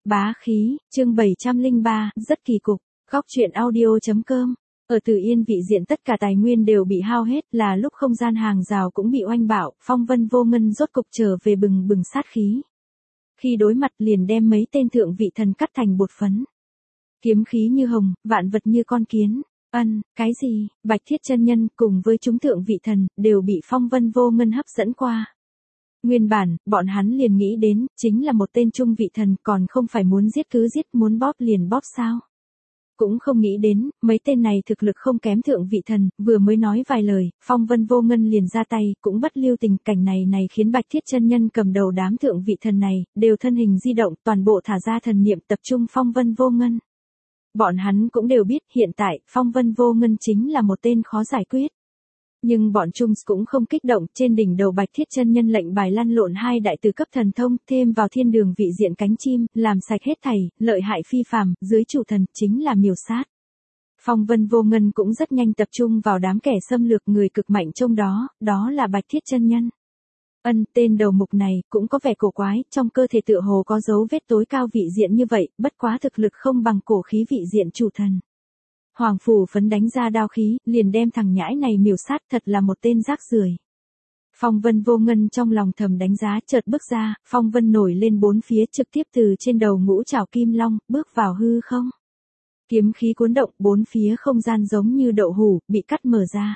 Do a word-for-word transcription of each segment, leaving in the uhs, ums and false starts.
Bá khí, chương bảy trăm lẻ ba, rất kỳ cục. Góc truyện audio.com. Ở Từ Yên vị diện tất cả tài nguyên đều bị hao hết, là lúc không gian hàng rào cũng bị oanh bạo, phong vân vô ngân rốt cục trở về bừng bừng sát khí. Khi đối mặt liền đem mấy tên thượng vị thần cắt thành bột phấn. Kiếm khí như hồng, vạn vật như con kiến. Ân, cái gì? Bạch Thiết chân nhân cùng với chúng thượng vị thần đều bị phong vân vô ngân hấp dẫn qua. Nguyên bản, bọn hắn liền nghĩ đến, chính là một tên trung vị thần, còn không phải muốn giết cứ giết, muốn bóp liền bóp sao. Cũng không nghĩ đến, mấy tên này thực lực không kém thượng vị thần, vừa mới nói vài lời, phong vân vô ngân liền ra tay, cũng bất lưu tình. Cảnh này này khiến Bạch Thiết chân nhân cầm đầu đám thượng vị thần này, đều thân hình di động, toàn bộ thả ra thần niệm tập trung phong vân vô ngân. Bọn hắn cũng đều biết, hiện tại, phong vân vô ngân chính là một tên khó giải quyết. Nhưng bọn Trung cũng không kích động, trên đỉnh đầu Bạch Thiết chân nhân lệnh bài lăn lộn hai đại từ cấp thần thông, thêm vào thiên đường vị diện cánh chim, làm sạch hết thảy, lợi hại phi phàm, dưới chủ thần, chính là miểu sát. Phong vân vô ngân cũng rất nhanh tập trung vào đám kẻ xâm lược, người cực mạnh trong đó, đó là Bạch Thiết chân nhân. Ân, tên đầu mục này, cũng có vẻ cổ quái, trong cơ thể tựa hồ có dấu vết tối cao vị diện như vậy, bất quá thực lực không bằng cổ khí vị diện chủ thần. Hoàng phủ phấn đánh ra đao khí, liền đem thằng nhãi này miểu sát, thật là một tên rác rưởi. Phong vân vô ngân trong lòng thầm đánh giá, chợt bước ra, phong vân nổi lên bốn phía, trực tiếp từ trên đầu ngũ trảo kim long, bước vào hư không. Kiếm khí cuốn động, bốn phía không gian giống như đậu hũ, bị cắt mở ra.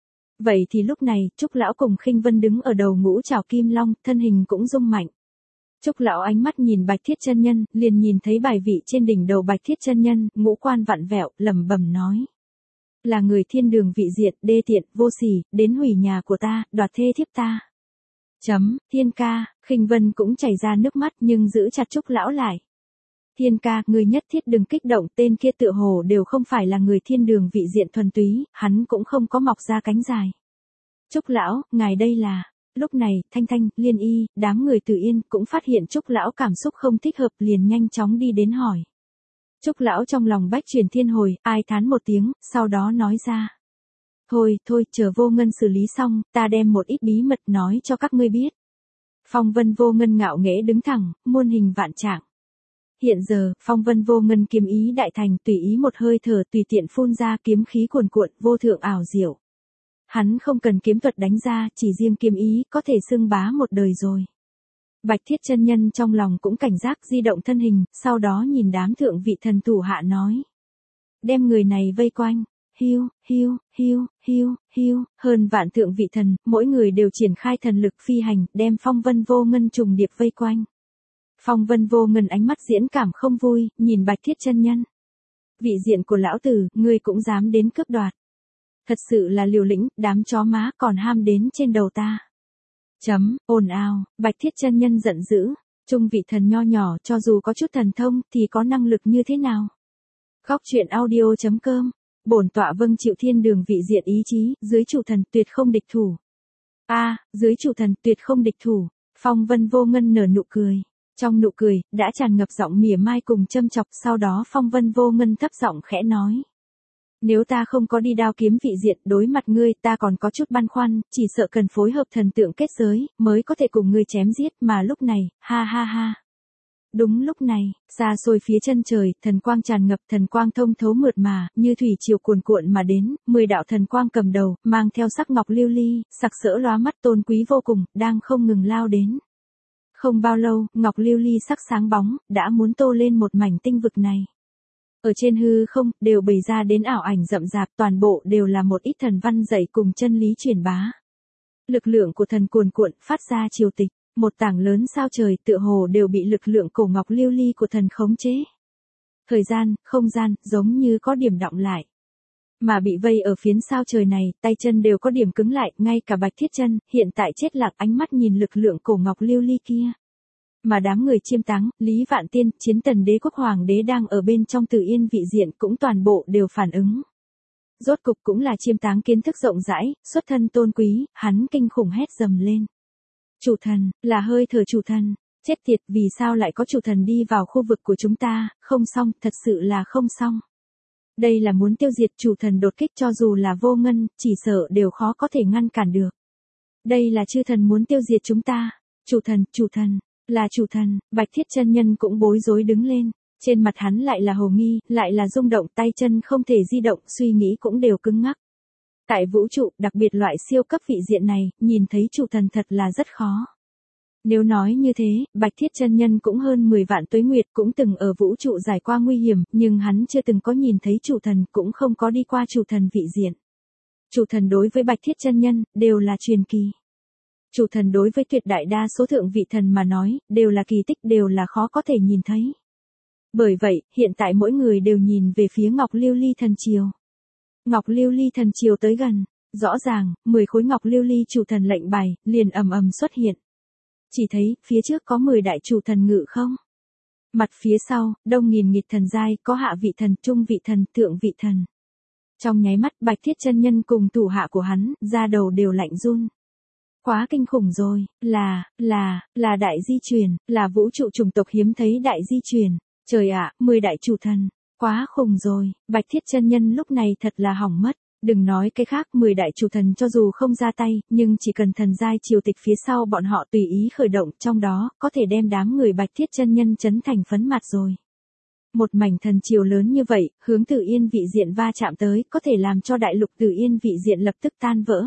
Vậy thì lúc này, Trúc lão cùng Khinh Vân đứng ở đầu ngũ trảo kim long, thân hình cũng rung mạnh. Trúc lão ánh mắt nhìn Bạch Thiết chân nhân, liền nhìn thấy bài vị trên đỉnh đầu Bạch Thiết chân nhân, ngũ quan vặn vẹo, lẩm bẩm nói: là người thiên đường vị diện, đê tiện, vô sỉ, đến hủy nhà của ta, đoạt thê thiếp ta. Chấm, Thiên ca, Khinh Vân cũng chảy ra nước mắt nhưng giữ chặt Trúc lão lại. Thiên ca, người nhất thiết đừng kích động, tên kia tựa hồ đều không phải là người thiên đường vị diện thuần túy, hắn cũng không có mọc ra cánh dài. Trúc lão, ngài đây là... Lúc này, Thanh Thanh, Liên Y, đám người Từ Yên cũng phát hiện Trúc lão cảm xúc không thích hợp, liền nhanh chóng đi đến hỏi. Trúc lão trong lòng bách truyền thiên hồi, ai thán một tiếng, sau đó nói ra: Thôi, thôi, chờ vô ngân xử lý xong, ta đem một ít bí mật nói cho các ngươi biết. Phong vân vô ngân ngạo nghễ đứng thẳng, muôn hình vạn trạng. Hiện giờ, phong vân vô ngân kiếm ý đại thành, tùy ý một hơi thở tùy tiện phun ra, kiếm khí cuồn cuộn, vô thượng ảo diệu. Hắn không cần kiếm thuật đánh ra, chỉ riêng kiếm ý, có thể xưng bá một đời rồi. Bạch Thiết chân nhân trong lòng cũng cảnh giác, di động thân hình, sau đó nhìn đám thượng vị thần thủ hạ nói. Đem người này vây quanh, hiu, hiu, hiu, hiu, hiu, hơn vạn thượng vị thần, mỗi người đều triển khai thần lực phi hành, đem phong vân vô ngân trùng điệp vây quanh. Phong vân vô ngân ánh mắt diễn cảm không vui, nhìn Bạch Thiết chân nhân. Vị diện của lão tử, ngươi cũng dám đến cướp đoạt. Thật sự là liều lĩnh, đám chó má còn ham đến trên đầu ta. Chấm, ồn ào, Bạch Thiết chân nhân giận dữ. Trung vị thần nho nhỏ, cho dù có chút thần thông, thì có năng lực như thế nào? Góc truyện audio.com. Bổn tọa vâng chịu thiên đường vị diện ý chí, dưới chủ thần tuyệt không địch thủ. A, à, dưới chủ thần tuyệt không địch thủ. Phong vân vô ngân nở nụ cười. Trong nụ cười, đã tràn ngập giọng mỉa mai cùng châm chọc, sau đó phong vân vô ngân thấp giọng khẽ nói. Nếu ta không có đi đao kiếm vị diện đối mặt ngươi, ta còn có chút băn khoăn, chỉ sợ cần phối hợp thần tượng kết giới, mới có thể cùng ngươi chém giết, mà lúc này, ha ha ha. Đúng lúc này, xa xôi phía chân trời, thần quang tràn ngập, thần quang thông thấu mượt mà, như thủy triều cuồn cuộn mà đến, mười đạo thần quang cầm đầu, mang theo sắc ngọc lưu ly, sặc sỡ lóa mắt tôn quý vô cùng, đang không ngừng lao đến. Không bao lâu, ngọc lưu ly sắc sáng bóng, đã muốn tô lên một mảnh tinh vực này. Ở trên hư không, đều bày ra đến ảo ảnh rậm rạp, toàn bộ đều là một ít thần văn dạy cùng chân lý truyền bá. Lực lượng của thần cuồn cuộn, phát ra triều tịch, một tảng lớn sao trời tựa hồ đều bị lực lượng cổ ngọc lưu ly của thần khống chế. Thời gian, không gian, giống như có điểm đọng lại. Mà bị vây ở phiến sao trời này, tay chân đều có điểm cứng lại, ngay cả Bạch Thiết chân, hiện tại chết lạc ánh mắt nhìn lực lượng cổ ngọc lưu ly kia. Mà đám người chiêm táng, Lý Vạn Tiên, Chiến Tần Đế quốc hoàng đế đang ở bên trong Từ Yên vị diện cũng toàn bộ đều phản ứng. Rốt cục cũng là chiêm táng kiến thức rộng rãi, xuất thân tôn quý, hắn kinh khủng hét dầm lên. Chủ thần, là hơi thở chủ thần, chết tiệt, vì sao lại có chủ thần đi vào khu vực của chúng ta, không xong, thật sự là không xong. Đây là muốn tiêu diệt chủ thần đột kích, cho dù là vô ngân, chỉ sợ đều khó có thể ngăn cản được. Đây là chư thần muốn tiêu diệt chúng ta, chủ thần, chủ thần. là chủ thần, Bạch Thiết Chân Nhân cũng bối rối đứng lên, trên mặt hắn lại là hồ nghi, lại là rung động, tay chân không thể di động, suy nghĩ cũng đều cứng ngắc. Tại vũ trụ, đặc biệt loại siêu cấp vị diện này, nhìn thấy chủ thần thật là rất khó. Nếu nói như thế, Bạch Thiết Chân Nhân cũng hơn mười vạn tuế nguyệt, cũng từng ở vũ trụ giải qua nguy hiểm, nhưng hắn chưa từng có nhìn thấy chủ thần, cũng không có đi qua chủ thần vị diện. Chủ thần đối với Bạch Thiết Chân Nhân, đều là truyền kỳ. Chủ thần đối với tuyệt đại đa số thượng vị thần mà nói, đều là kỳ tích, đều là khó có thể nhìn thấy. Bởi vậy, hiện tại mỗi người đều nhìn về phía Ngọc Lưu Ly Thần Triều. Ngọc Lưu Ly Thần Triều tới gần, rõ ràng, mười khối Ngọc Lưu Ly chủ thần lệnh bài, liền ầm ầm xuất hiện. Chỉ thấy, phía trước có mười đại chủ thần ngự không? Mặt phía sau, đông nghìn nghịt thần giai, có hạ vị thần, trung vị thần, thượng vị thần. Trong nháy mắt, Bạch Thiết Chân Nhân cùng thủ hạ của hắn, da đầu đều lạnh run. Quá kinh khủng rồi, là, là, là đại di truyền, là vũ trụ chủng tộc hiếm thấy đại di truyền. Trời ạ, mười đại chủ thần, quá khủng rồi, Bạch Thiết Chân Nhân lúc này thật là hỏng mất. Đừng nói cái khác, mười đại chủ thần cho dù không ra tay, nhưng chỉ cần thần giai triều tịch phía sau bọn họ tùy ý khởi động, trong đó, có thể đem đám người Bạch Thiết Chân Nhân chấn thành phấn mặt rồi. Một mảnh thần triều lớn như vậy, hướng Tử Yên vị diện va chạm tới, có thể làm cho đại lục Tử Yên vị diện lập tức tan vỡ.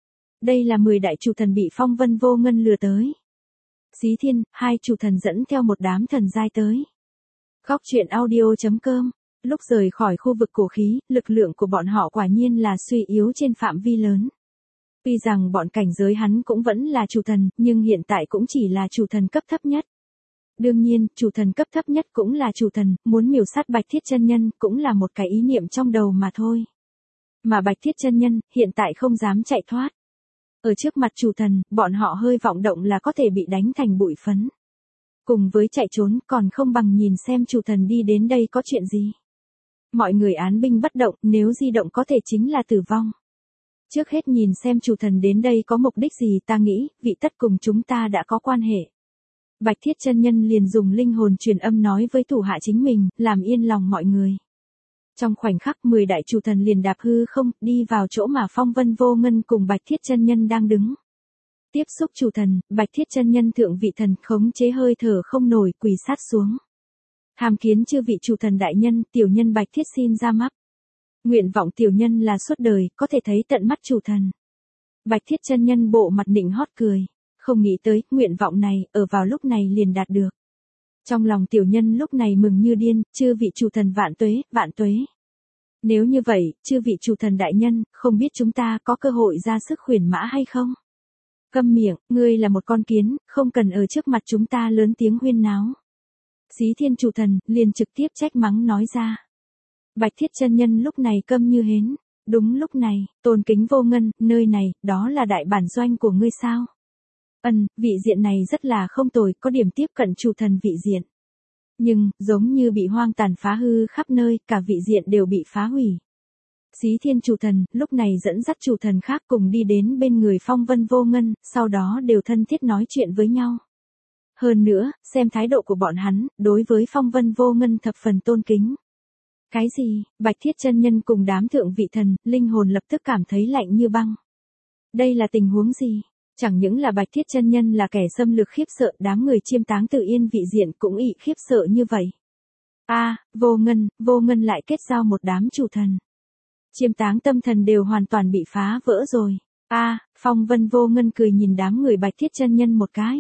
Đây là mười đại chủ thần bị Phong Vân Vô Ngân lừa tới. Xí Thiên, hai chủ thần dẫn theo một đám thần giai tới. Góc truyện audio chấm com. Lúc rời khỏi khu vực cổ khí, lực lượng của bọn họ quả nhiên là suy yếu trên phạm vi lớn. Tuy rằng bọn cảnh giới hắn cũng vẫn là chủ thần, nhưng hiện tại cũng chỉ là chủ thần cấp thấp nhất. Đương nhiên, chủ thần cấp thấp nhất cũng là chủ thần, muốn miểu sát Bạch Thiết Chân Nhân cũng là một cái ý niệm trong đầu mà thôi. Mà Bạch Thiết Chân Nhân, hiện tại không dám chạy thoát. Ở trước mặt chủ thần, bọn họ hơi vọng động là có thể bị đánh thành bụi phấn. Cùng với chạy trốn, còn không bằng nhìn xem chủ thần đi đến đây có chuyện gì. Mọi người án binh bất động, nếu di động có thể chính là tử vong. Trước hết nhìn xem chủ thần đến đây có mục đích gì, ta nghĩ, vị tất cùng chúng ta đã có quan hệ. Bạch Thiết Chân Nhân liền dùng linh hồn truyền âm nói với thủ hạ chính mình, làm yên lòng mọi người. Trong khoảnh khắc mười đại chủ thần liền đạp hư không, đi vào chỗ mà Phong Vân Vô Ngân cùng Bạch Thiết Chân Nhân đang đứng. Tiếp xúc chủ thần, Bạch Thiết Chân Nhân thượng vị thần khống chế hơi thở không nổi, quỳ sát xuống. Hàm kiến chư vị chủ thần đại nhân, tiểu nhân Bạch Thiết xin ra mắt. Nguyện vọng tiểu nhân là suốt đời, có thể thấy tận mắt chủ thần. Bạch Thiết Chân Nhân bộ mặt nịnh hót cười. Không nghĩ tới, nguyện vọng này, ở vào lúc này liền đạt được. Trong lòng tiểu nhân lúc này mừng như điên, chư vị chủ thần vạn tuế, vạn tuế. Nếu như vậy, chư vị chủ thần đại nhân, không biết chúng ta có cơ hội ra sức khuyển mã hay không? Câm miệng, ngươi là một con kiến, không cần ở trước mặt chúng ta lớn tiếng huyên náo. Xí Thiên chủ thần, liền trực tiếp trách mắng nói ra. Bạch Thiết Chân Nhân lúc này câm như hến. Đúng lúc này, tôn kính Vô Ngân, nơi này, đó là đại bản doanh của ngươi sao? Ân, vị diện này rất là không tồi, có điểm tiếp cận chủ thần vị diện. Nhưng, giống như bị hoang tàn phá hư khắp nơi, cả vị diện đều bị phá hủy. Xí Thiên chủ thần, lúc này dẫn dắt chủ thần khác cùng đi đến bên người Phong Vân Vô Ngân, sau đó đều thân thiết nói chuyện với nhau. Hơn nữa, xem thái độ của bọn hắn, đối với Phong Vân Vô Ngân thập phần tôn kính. Cái gì, Bạch Thiết Chân Nhân cùng đám thượng vị thần, linh hồn lập tức cảm thấy lạnh như băng. Đây là tình huống gì? Chẳng những là Bạch Thiết Chân Nhân là kẻ xâm lược khiếp sợ, đám người chiêm táng Tử Yên vị diện cũng ị khiếp sợ như vậy. A, à, Vô Ngân, Vô Ngân lại kết giao một đám chủ thần. Chiêm táng tâm thần đều hoàn toàn bị phá vỡ rồi. A, à, Phong Vân Vô Ngân cười nhìn đám người Bạch Thiết Chân Nhân một cái.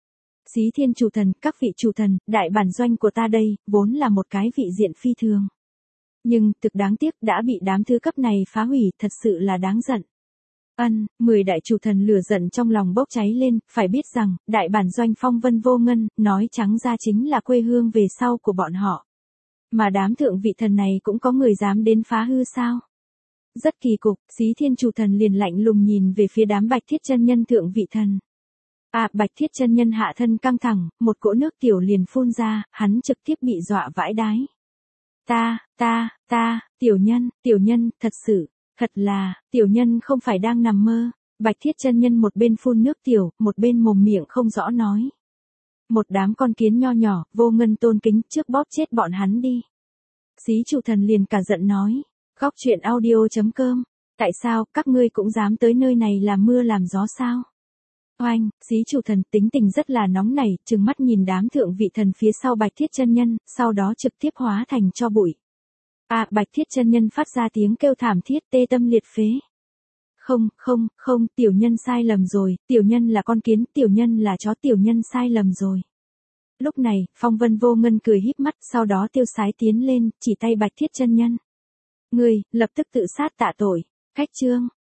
Xí Thiên chủ thần, các vị chủ thần, đại bản doanh của ta đây, vốn là một cái vị diện phi thường. Nhưng, thực đáng tiếc đã bị đám thứ cấp này phá hủy, thật sự là đáng giận. Ân, mười đại chủ thần lửa giận trong lòng bốc cháy lên, phải biết rằng, đại bản doanh Phong Vân Vô Ngân, nói trắng ra chính là quê hương về sau của bọn họ. Mà đám thượng vị thần này cũng có người dám đến phá hư sao? Rất kỳ cục, Xí Thiên chủ thần liền lạnh lùng nhìn về phía đám Bạch Thiết Chân Nhân thượng vị thần. À, Bạch Thiết Chân Nhân hạ thân căng thẳng, một cỗ nước tiểu liền phun ra, hắn trực tiếp bị dọa vãi đái. Ta, ta, ta, tiểu nhân, tiểu nhân, thật sự, thật là, tiểu nhân không phải đang nằm mơ. Bạch Thiết Chân Nhân một bên phun nước tiểu, một bên mồm miệng không rõ nói. Một đám con kiến nho nhỏ, Vô Ngân tôn kính, trước bóp chết bọn hắn đi. Xí chủ thần liền cả giận nói. Góc truyện audio chấm com. Tại sao, các ngươi cũng dám tới nơi này làm mưa làm gió sao? Oanh, xí chủ thần tính tình rất là nóng nảy, trừng mắt nhìn đám thượng vị thần phía sau Bạch Thiết chân nhân, sau đó trực tiếp hóa thành tro bụi. À, Bạch Thiết chân nhân phát ra tiếng kêu thảm thiết tê tâm liệt phế. Không, không, không, tiểu nhân sai lầm rồi, tiểu nhân là con kiến, tiểu nhân là chó, tiểu nhân sai lầm rồi. Lúc này, Phong Vân Vô Ngân cười híp mắt, sau đó tiêu sái tiến lên, chỉ tay Bạch Thiết chân nhân. Ngươi, lập tức tự sát tạ tội. Khách chương.